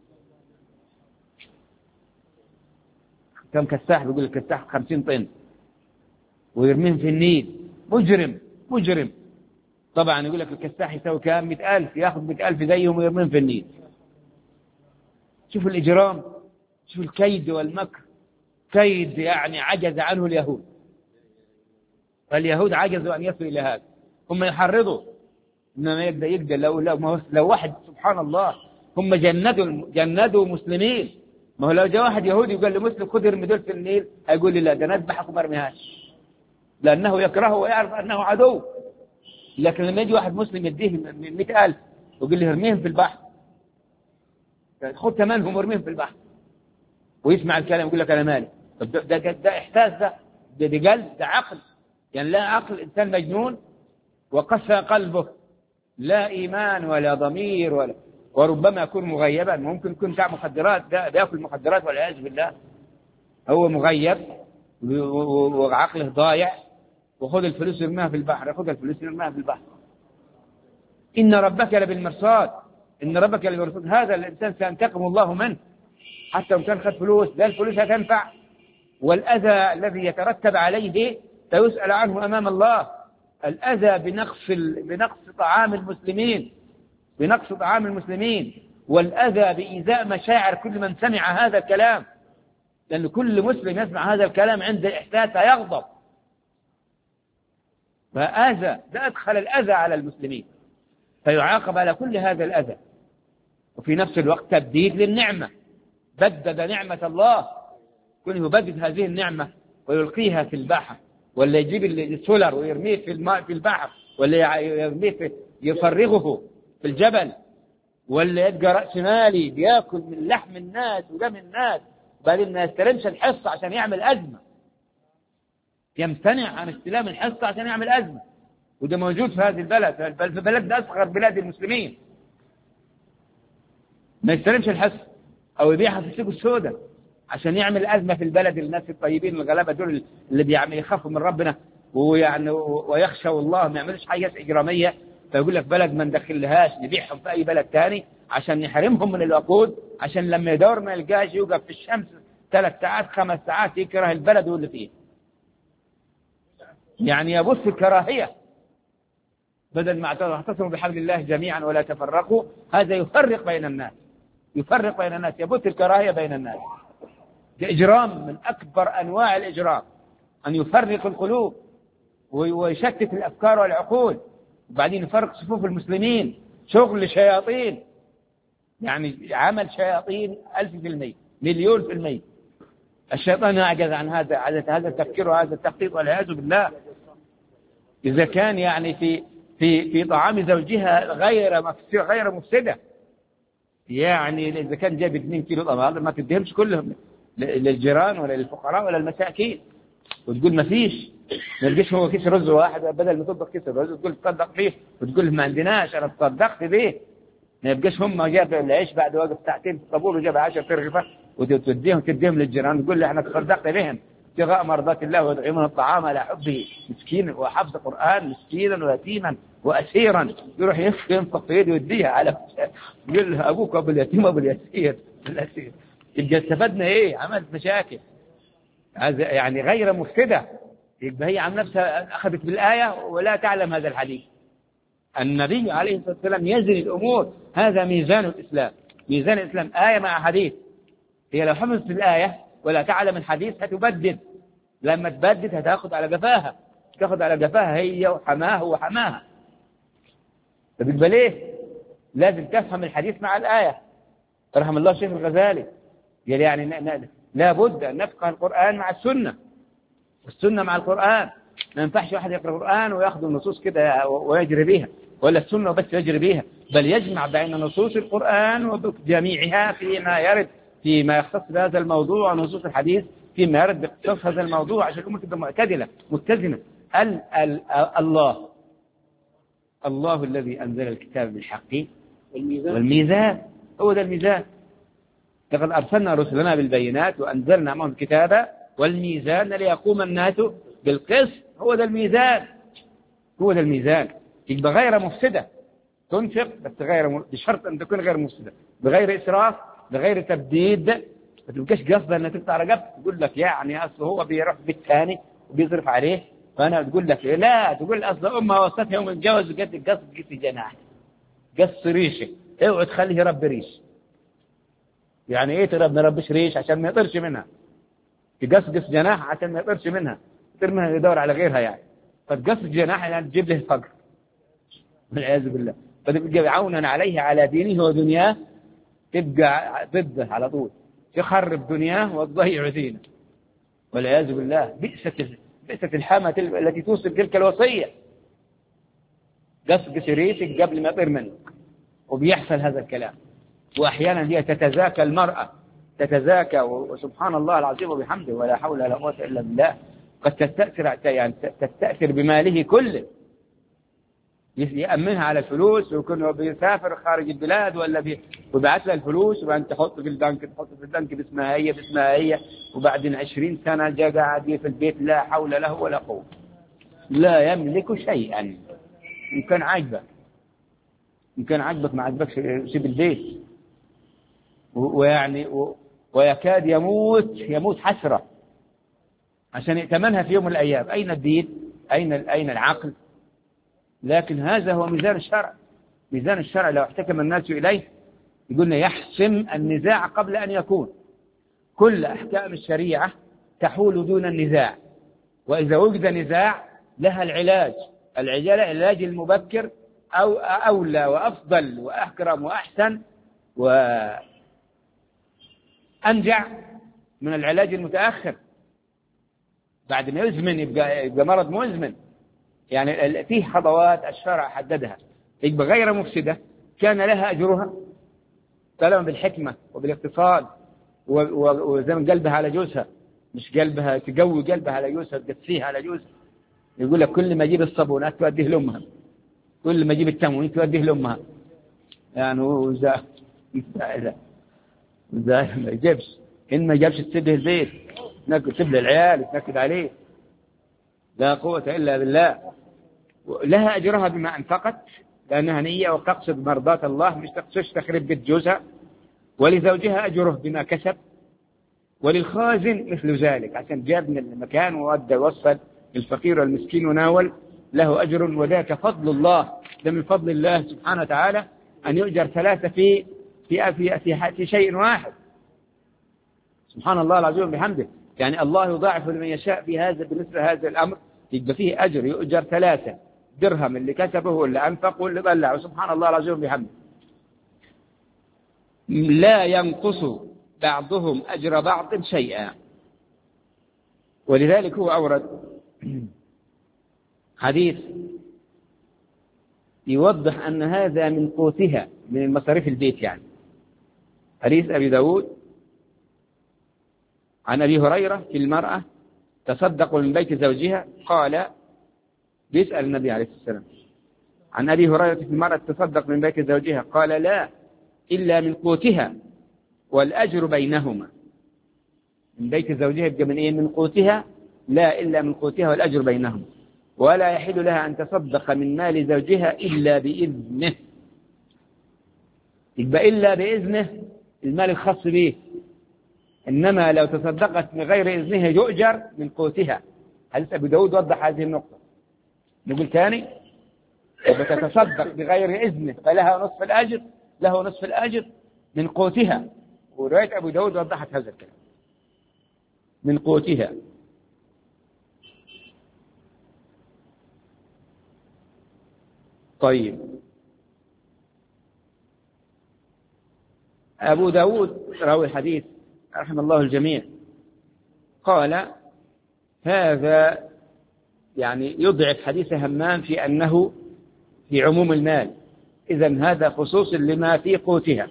كم كساح؟ بيقول الكساح 50 طن ويرميهم في النيل. مجرم. طبعا يقول لك الكساح يساوي كام؟ 100,000، ياخذ 100,000 زيهم ويرميهم في النيل. شوف الإجرام، شوف الكيد والمكر، كيد يعني عجز عنه اليهود، فاليهود عجزوا أن يصلوا إلى هذا. هم يحرضوا إنما يقدر لو واحد، سبحان الله، هم جندوا مسلمين. ما هو لو جاء واحد يهودي وقال لمسلم خذ ارمي دول في النيل، هيقول لي لا، ده نذبحك وما ارميهاش، لأنه يكرهه ويعرف أنه عدو. لكن لما يجي واحد مسلم يديه 100,000 ويقول له ارميهم في البحر، خذ ثمنهم وارميهم في البحر، ويسمع الكلام يقول لك أنا مالي. طب ده إحساس، ده قلب، ده عقل. يعني لا عقل، إنسان مجنون وقسى قلبه، لا إيمان ولا ضمير وربما يكون مغيبا. ممكن يكون بتاع مخدرات، ده بياكل مخدرات والعياذ بالله، هو مغيب وعقله ضايع، وخذ الفلوس يرميها في البحر، إن ربك لبالمرصاد، هذا الإنسان سينتقم الله منه حتى لو كان خد فلوس، لا الفلوس هتنفع، والأذى الذي يترتب عليه سيسأل عنه أمام الله. الأذى بنقص طعام المسلمين، والأذى بإيذاء مشاعر كل من سمع هذا الكلام، لأن كل مسلم يسمع هذا الكلام عند إحساس يغضب، فأذى، ده أدخل الأذى على المسلمين، فيعاقب على كل هذا الأذى. وفي نفس الوقت تبديد للنعمة، بدد نعمة الله، كل يبدد هذه النعمة ويلقيها في البحر ولا يجيب السولر ويرميه في الماء في البحر، ولا يرميه يفرغه في الجبل، ولا يبقى رأس مالي بياكل من لحم الناس ودم الناس بعدين ما يستلمش الحصة عشان يعمل أزمة، يمتنع عن استلام الحصة عشان يعمل أزمة. وده موجود في هذه البلد، بل في بلد أصغر بلاد المسلمين ما يستلمش الحصة أو يبيعها في السوق السوداء عشان يعمل أزمة في البلد. الناس الطيبين الغلابة دول اللي بيعمل يخافوا من ربنا ويعني ويخشوا الله ما يعملوش حاجات إجرامية، فيقول لك بلد ما ندخلهاش نبيعهم في أي بلد تاني عشان يحرمهم من الوقود، عشان لما يدور ما يلقاش يوقف في الشمس 3 ساعات 5 ساعات يكره البلد واللي فيه. يعني يبث الكراهية بدل ما اعتصموا بحبل الله جميعا ولا تفرقوا، هذا يفرق بين الناس، يفرق بين الناس، يبث الكراهية بين الناس. ده إجرام من أكبر أنواع الإجرام، أن يفرق القلوب ويشتت الأفكار والعقول، وبعدين يفرق صفوف المسلمين. شغل شياطين، يعني عمل شياطين 1000%، 1,000,000%. الشيطان يعجز عن هذا التفكير وهذا التخطيط والعياذ بالله. إذا كان يعني في طعام زوجها غير مفسدة، يعني إذا كان جاب 2 كيلو طعام ما تديهمش كلهم للجيران ولا للفقراء ولا المساكين، وتقول ما فيش، ما تلقيش هو كيس رز واحد بدل ما تطبخ كيس الرز تقول تصدق فيه، وتقول ما عندناش أنا تصدقت به. ما يبقاش هم جاب العيش بعد وقف ساعتين في الطابور وجاب 10 ترغفة وتديهم للجيران تقول له احنا تصدقت بهم ابتغاء مرضات الله ويطعمون الطعام على حبه مسكين وحفظ قرآن مسكينا ويتيما وأسيرا، يروح ينفق في يده ويديها على يقول له أبوك أبو اليتيم أبو اليسير الأسير. يبقى استفدنا إيه؟ عملت مشاكل يعني غير مفسدة. يبقى هي عن نفسها أخذت بالآية ولا تعلم هذا الحديث. النبي عليه الصلاة والسلام يزن الأمور، هذا ميزان الإسلام. ميزان الإسلام آية مع حديث. هي لو حفظت الآية ولا تعلم الحديث هتبدد، لما تبدد هتاخد على قفاها، تاخد على قفاها هي وحماه وحماها. فبيبقى ليه لازم تفهم الحديث مع الآية. رحم الله الشيخ الغزالي يعني لابد أن نفقه القرآن مع السنة والسنة مع القرآن. ما ينفعش واحد يقرأ القرآن ويأخذ النصوص كده ويجري بها، ولا السنة بس يجري بها، بل يجمع بين نصوص القرآن وبجميعها فيما يختص بهذا الموضوع، ونصوص الحديث فيما يرد باختصاص هذا الموضوع، عشان الأمور تبقى معتدلة متزنة. الله الذي أنزل الكتاب بالحق والميزان، هو ده الميزان. لقد أرسلنا رسلنا بالبينات وأنزلنا معهم الكتاب والميزان ليقوم الناس بالقسط، هو ده الميزان، هو ده الميزان. يبقى غير مفسدة، تنفق بس بشرط أن تكون غير مفسدة، بغير إسراف، بغير تبديد. ما تبقاش قصدا أن تقطع رقبته، تقول لك يعني أصل هو بيروح بيت ثاني وبيصرف عليه، فأنا تقول لك لا، تقول أصل أمها وصتها يوم الجواز وقد قص جناح قص ريشه، اوعى تخليه يربي ريش. يعني ايه نربش ريش؟ عشان ما يطرش منها. تقص جناح عشان ما يطرش منها، يطير منها يدور على غيرها يعني. فتقص جناح يعني تجيب له فقر والعياذ بالله. فتبقى عونا عليه على دينه ودنياه، تبقى ضده على طول، تخرب دنياه وتضيع دينه والعياذ بالله. بئست الحامة التي توصل تلك الوصية. قص ريشك قبل ما يطير منك. وبيحصل هذا الكلام، وأحيانا هي تتزاكى المرأة، تتزاكى، وسبحان الله العظيم وبحمده ولا حول ولا قوة إلا بالله. قد تستأثر بماله كله، يأمنها على الفلوس، ويكون بيسافر خارج البلاد ولا ويبعث لها الفلوس، وبعدين تحط في البنك باسمها هي، وبعدين 20 سنة جاء قاعد في البيت لا حول له ولا قوة، لا يملك شيئا. إن كان عجبك ما عجبكش سيب البيت. ويعني ويكاد يموت حسرة عشان يأتمنها في يوم من الأيام. أين الدين؟ أين العقل؟ لكن هذا هو ميزان الشرع. ميزان الشرع لو احتكم الناس إليه يقولنا يحسم النزاع قبل أن يكون. كل أحكام الشريعة تحول دون النزاع، وإذا وجد نزاع لها العلاج المبكر أو أولى وأفضل وأكرم وأحسن وأنجع من العلاج المتأخر. بعد ما يزمن يبقى مرض مزمن. يعني فيه خطوات الشرع حددها يبقى غير مفسدة كان لها أجرها طالما بالحكمة وبالاقتصاد وزي ما قلبها على جوزها، مش قلبها تقوي قلبها على جوزها تقسيها على جوزها. يقول لك كل ما أجيب الصابونات توديه لأمها، كل ما أجيب التموين توديه لأمها. يعني هو ما يجيبش، إن ما جابش تسده البيت تسد العيال تنكد عليه. لا قوة إلا بالله. لها أجرها بما أنفقت لأنها نية وتقصد مرضات الله، مش تقصدش تخرب بيت جوزها. ولزوجها أجره بما كسب، وللخازن مثل ذلك عشان جاب من المكان وودى وصل للفقير والمسكين وناول، له أجر. وذاك فضل الله، ده من فضل الله سبحانه وتعالى أن يؤجر ثلاثة في شيء واحد. سبحان الله العظيم بحمده. يعني الله يضاعف لمن يشاء في هذا بالنسبة هذا الأمر، يبقى فيه أجر يؤجر 3 درهم اللي كسبه واللي أنفق واللي ضلع. سبحان الله العظيم بحمده. لا ينقص بعضهم أجر بعض شيئا. ولذلك هو أورد حديث يوضح أن هذا من قوتها من المصاريف البيت. يعني حديث أبي داود عن أبي هريرة في المرأة تصدق من بيت زوجها، قال بيسأل النبي عليه الصلاة والسلام عن أبي هريرة في المرأة تصدق من بيت زوجها، قال لا إلا من قوتها والأجر بينهما. من بيت زوجها يبقى من إيه؟ من قوتها، لا إلا من قوتها والأجر بينهما. ولا يحل لها أن تصدق من مال زوجها إلا بإذنه. يبقى إلا بإذنه المال الخاص به، إنما لو تصدقت من غير إذنها يؤجر من قوتها. حديث أبي داود وضح هذه النقطة. نقول ثاني، إذا تتصدق بغير إذنه فلها نصف الأجر، له نصف الأجر من قوتها. ورواية أبو داود وضحت هذا الكلام من قوتها. طيب، أبو داود راوي الحديث رحم الله الجميع قال هذا يعني يضعف حديث همام في أنه في عموم المال، إذن هذا خصوص لما في قوتها.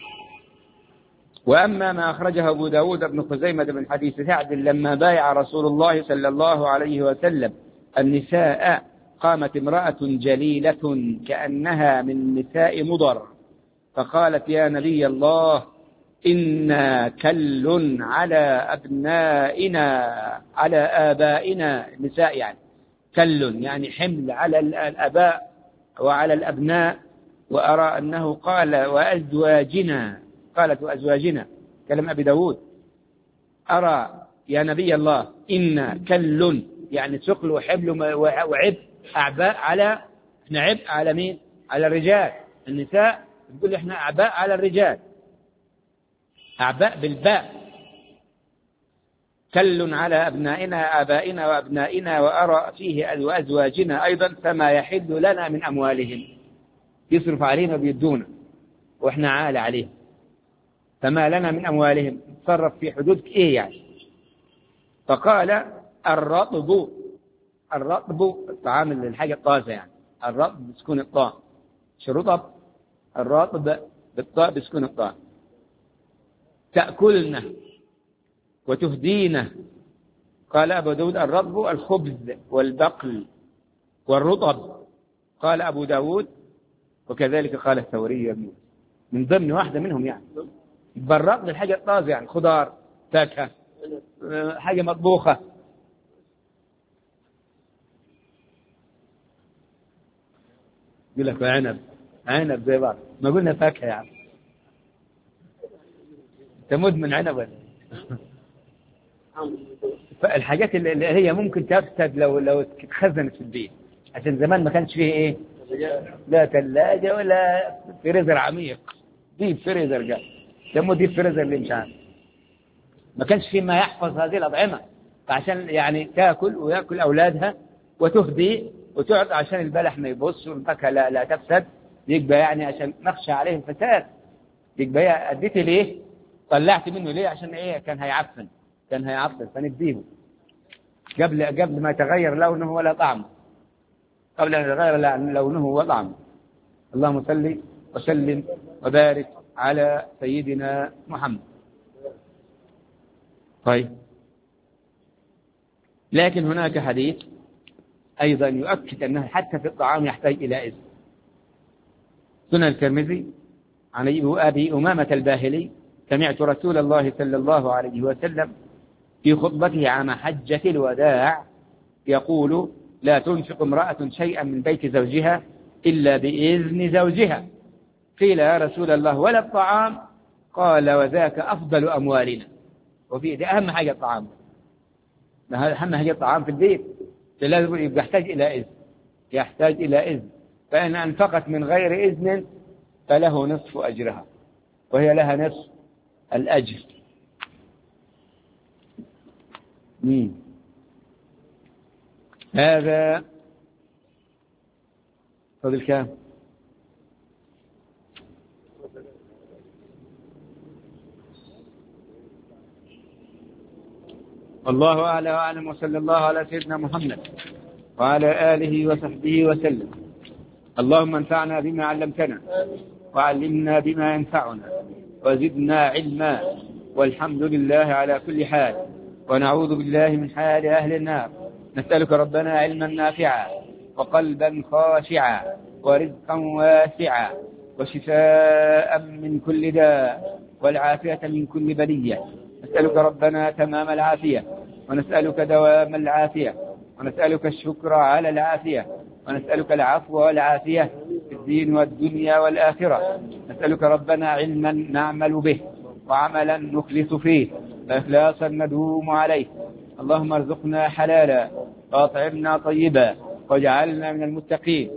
وأما ما أخرجه أبو داود بن خزيمة من حديث سعد لما بايع رسول الله صلى الله عليه وسلم النساء، قامت امرأة جليلة كأنها من نساء مضر فقالت يا نبي الله إنا كل على أبنائنا على آبائنا. النساء يعني كل يعني حمل على الآباء وعلى الأبناء. وأرى أنه قال وأزواجنا، قالت وأزواجنا كلام أبي داود. أرى يا نبي الله إنا كل يعني ثقل وحمل وعبء أعباء على، إحنا عبء على مين؟ على الرجال. النساء تقول إحنا أعباء على الرجال، أعباء بالباء. كل على أبنائنا آبائنا وأبنائنا. وأرى فيه وأزواجنا أيضا فما يحل لنا من أموالهم، يصرف علينا بيدونا وإحنا عال عليهم، فما لنا من أموالهم تصرف في حدود إيه يعني. فقال الرطب، الرطب الطعام الحاجة الطازة يعني، الرطب بسكون الطاء، شرطب الرطب بالطاء بسكون الطاء. تأكلنا وتهدينا. قال أبو داود الرطب الخبز والبقل والرطب. قال أبو داود وكذلك قال الثوري من ضمن واحدة منهم يعني. الرطب الحاجة الطازة يعني خضار فاكهة حاجة مطبوخة. يقول لك عنب، عنب زي بعض، ما قلنا فاكهة يعني. انت مدمن عنب ولا؟ الحاجات اللي هي ممكن تفسد لو تخزنت في البيت، عشان زمان ما كانش فيه ايه، لا ثلاجة ولا فريزر عميق، ديب فريزر جاء سموه ديب فريزر اللي مش عارف، ما كانش فيه ما يحفظ هذه الأطعمة. فعشان يعني تاكل وياكل أولادها وتهدي وتقعد عشان البلح ما يبص والفاكهة لا تفسد. يبقى يعني عشان نخشى عليهم فساد، يبقى أديت ليه، طلعت منه ليه، عشان ايه، كان هيعفن فنديه. قبل ما يتغير لونه ولا طعمه، قبل أن يتغير لونه وطعمه. اللهم صل وسلم وبارك على سيدنا محمد. طيب، لكن هناك حديث أيضا يؤكد أنه حتى في الطعام يحتاج إلى إذن. سنن الترمذي عن أبي أمامة الباهلي: سمعت رسول الله صلى الله عليه وسلم في خطبته عام حجة الوداع يقول: لا تنفق امرأة شيئا من بيت زوجها إلا بإذن زوجها. قيل: يا رسول الله ولا الطعام؟ قال: وذاك أفضل أموالنا. وفي ده أهم حاجة الطعام، أهم حاجة الطعام في البيت، لازم يحتاج إلى إذن، يحتاج إلى إذن. فإن أنفقت من غير إذن فله نصف أجرها، وهي لها نصف الأجر. هذا فضل كام؟ والله أعلى وأعلم، وصلى الله على سيدنا محمد وعلى آله وصحبه وسلم. اللهم انفعنا بما علمتنا وعلمنا بما ينفعنا وزدنا علما، والحمد لله على كل حال، ونعوذ بالله من حال أهل النار. نسألك ربنا علما نافعا وقلبا خاشعا ورزقا واسعا وشفاء من كل داء والعافية من كل بلية. نسألك ربنا تمام العافية، ونسألك دوام العافية، ونسألك الشكر على العافية، ونسألك العفو والعافية في الدين والدنيا والآخرة. نسألك ربنا علما نعمل به وعملا نخلص فيه وإخلاصا ندوم عليه. اللهم ارزقنا حلالا وأطعمنا طيبا واجعلنا من المتقين.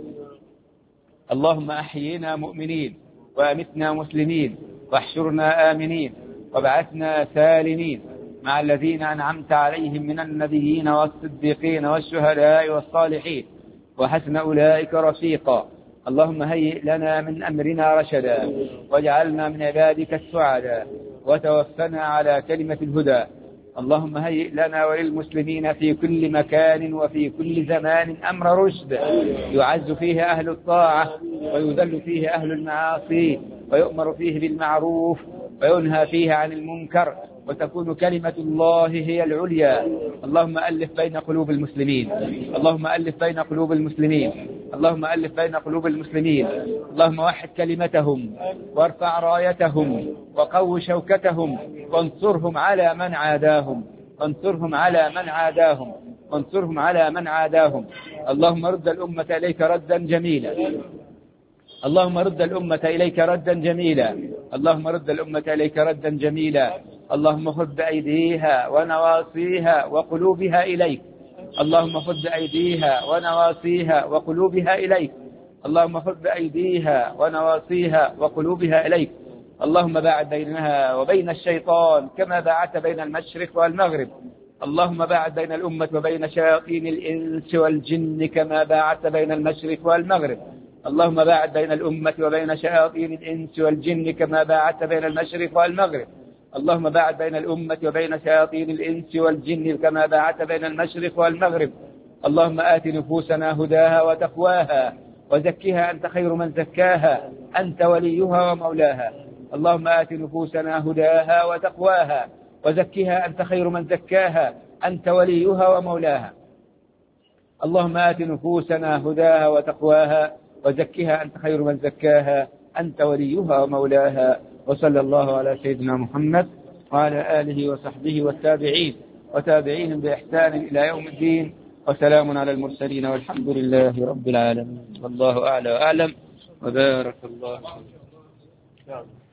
اللهم أحيينا مؤمنين وأمتنا مسلمين واحشرنا آمنين وابعثنا سالمين مع الذين أنعمت عليهم من النبيين والصديقين والشهداء والصالحين وحسن أولئك رفيقا. اللهم هيئ لنا من أمرنا رشدا واجعلنا من عبادك السعداء وتوفنا على كلمة الهدى. اللهم هيئ لنا وللمسلمين في كل مكان وفي كل زمان أمر رشد يعز فيه أهل الطاعة ويذل فيه أهل المعاصي ويؤمر فيه بالمعروف وينهى فيه عن المنكر وتكون كلمة الله هي العليا. اللهم ألف بين قلوب المسلمين، اللهم ألف بين قلوب المسلمين، اللهم ألف بين قلوب المسلمين. اللهم وحد كلمتهم وارفع رايتهم وقو شوكتهم وانصرهم على من عاداهم، وانصرهم على من عاداهم، وانصرهم على من عاداهم. اللهم رد الأمة إليك ردا جميلا، اللهم رد الأمة إليك ردا جميلا، اللهم رد الأمة إليك ردا جميلا. اللهم خذ بأيديها ونواصيها وقلوبها إليك، اللهم خذ بأيديها ونواصيها وقلوبها إليك، اللهم خذ بأيديها ونواصيها وقلوبها إليك. اللهم باعد بينها وبين الشيطان كما باعدت بين المشرق والمغرب. اللهم باعد بين الأمة وبين شياطين الإنس والجن كما باعدت بين المشرق والمغرب. اللهم باعد بين الأمة وبين شياطين الإنس والجن كما باعدت بين المشرق والمغرب. اللهم باعد بين الأمة وبين شياطين الإنس والجن كما باعدت بين المشرق والمغرب. اللهم آت نفوسنا هداها وتقواها وزكها أنت خير من زكاها أنت وليها ومولاها. اللهم آت نفوسنا هداها وتقواها وزكها أنت خير من زكاها أنت وليها ومولاها. اللهم آت نفوسنا هداها وتقواها وزكها أنت خير من زكاها أنت وليها ومولاها. وصلى الله على سيدنا محمد وعلى آله وصحبه والتابعين وتابعيهم بإحسان إلى يوم الدين، وسلام على المرسلين والحمد لله رب العالمين. والله أعلى وأعلم، وبارك الله.